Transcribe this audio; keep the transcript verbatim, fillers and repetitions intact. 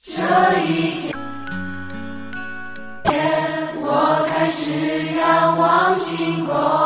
这一天，我开始仰望星空。